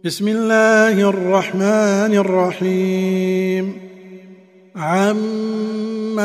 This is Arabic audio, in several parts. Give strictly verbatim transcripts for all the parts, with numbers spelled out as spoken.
بسم الله الرحمن الرحيم عم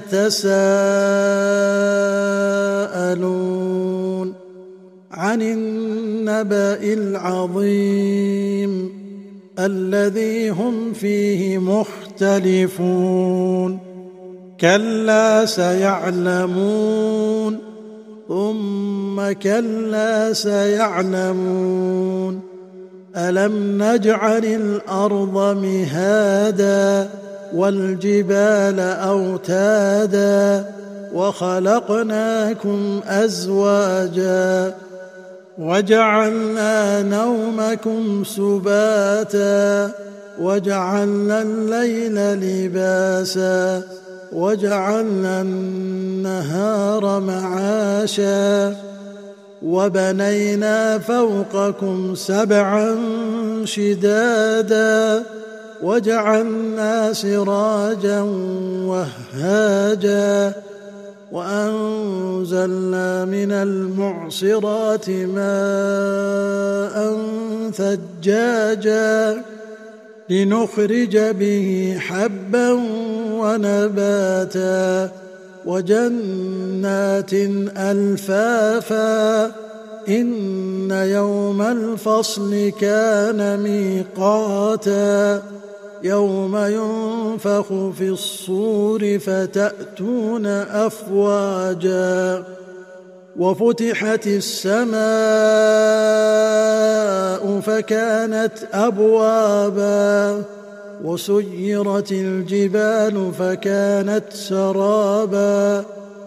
يتساءلون عن النبأ العظيم الذي هم فيه مختلفون كلا سيعلمون ثم كلا سيعلمون ألم نجعل الأرض مهادا والجبال أوتادا وخلقناكم أزواجا وجعلنا نومكم سباتا وجعلنا الليل لباسا وجعلنا النهار معاشا وبنينا فوقكم سبعا شدادا وجعلنا سراجا وهاجا وأنزلنا من المعصرات ماء ثجاجا لنخرج به حبا ونباتا وجنات ألفافا إن يوم الفصل كان ميقاتا يوم ينفخ في الصور فتأتون أفواجا وفتحت السماء فكانت أبوابا وسيرت الجبال فكانت سرابا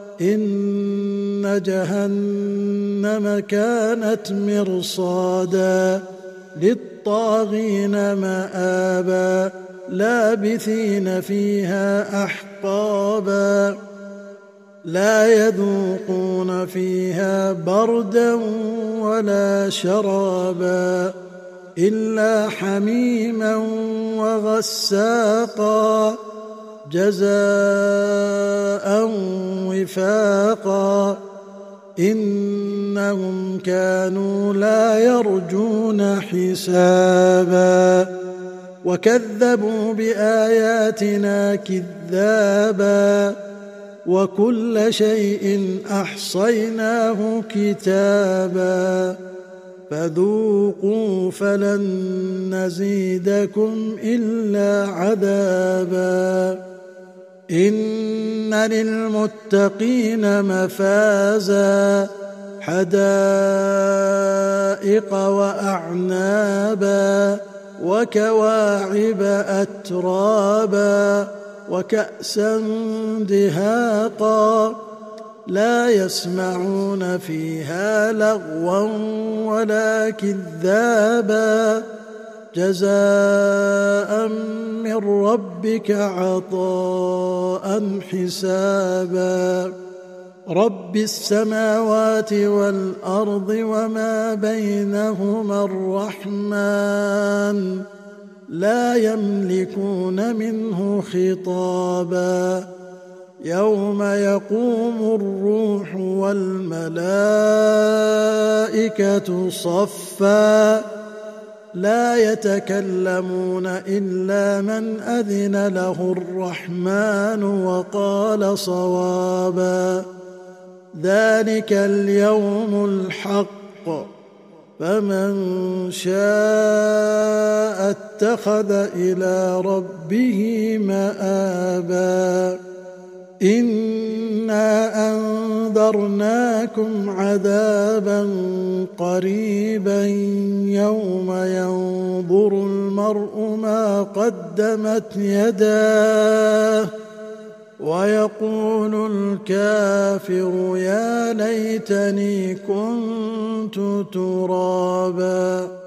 إن جهنم كانت مرصادا للطاغين مآبا لابثين فيها أحقابا لا يذوقون فيها بردا ولا شرابا إلا حميما وغساقا جزاء وفاقا إنهم كانوا لا يرجون حسابا وكذبوا بآياتنا كذابا وكل شيء أحصيناه كتابا فذوقوا فلن نزيدكم إلا عذابا إن للمتقين مفازا حدائق وأعنابا وكواعب أترابا وكأسا دهاقا لا يسمعون فيها لغوا ولا كذابا جزاء من ربك عطاء حسابا رب السماوات والأرض وما بينهما الرحمن لا يملكون منه خطابا يوم يقوم الروح والملائكة صفا لا يتكلمون إلا من أذن له الرحمن وقال صوابا ذلك اليوم الحق فمن شاء اتخذ إلى ربه مآبا إنا أنذرناكم عذابا قريبا يوم ينظر المرء ما قدمت يداه ويقول الكافر يا ليتني كنت ترابا.